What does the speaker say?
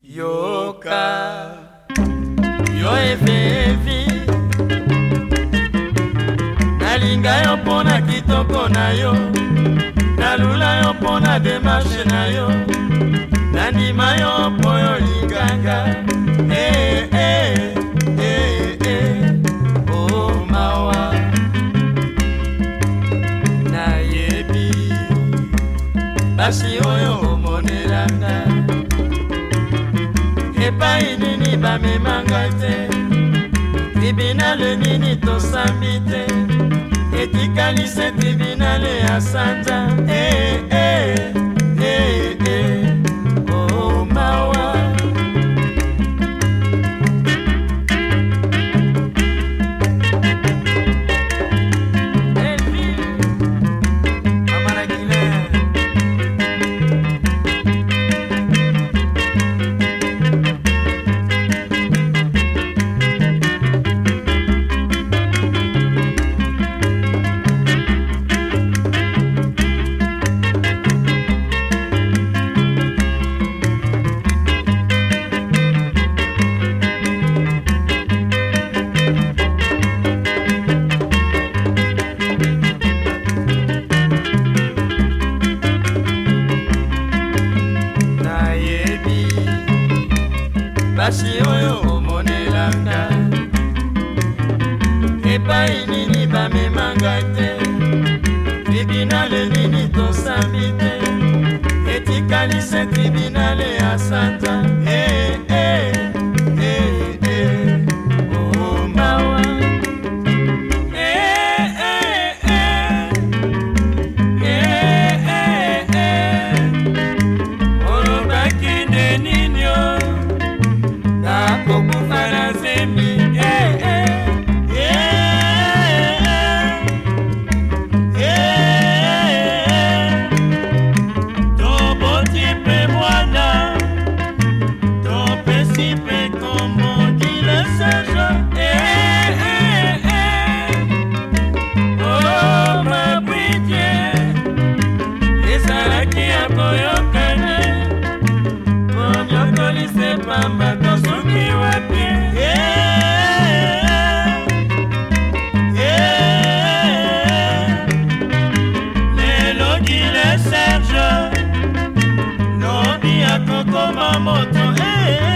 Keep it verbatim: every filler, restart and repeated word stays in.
yoka yo evevi nalinga yo pona kitoko na yo nalula yo pona demarche na yo nandima yo po yo linganga eh eh eh eh oh mawa nayebi basi oyo omonelanga epai nini bamemanga te tribunale nini tosambi te etikali se tribunale ya sanza eh eh eh eh oh mawa basi oyo omonelanga epai nini bamemanga te tribunale nini tosambi te etikali se tribunale ya sanza eh eh eh eh oh mawa eh eh eh eh eh eh olobaki nde nini o Como para sempre, eh, eh, eh, eh, eh. Ton beau type moana, ton principe comme on dit le sage, eh, eh, eh. Oh ma pitié, et ça là qui a boyokane, mon yokoli c'est pas ma tosso. Serge, non, bien comme moto, eh.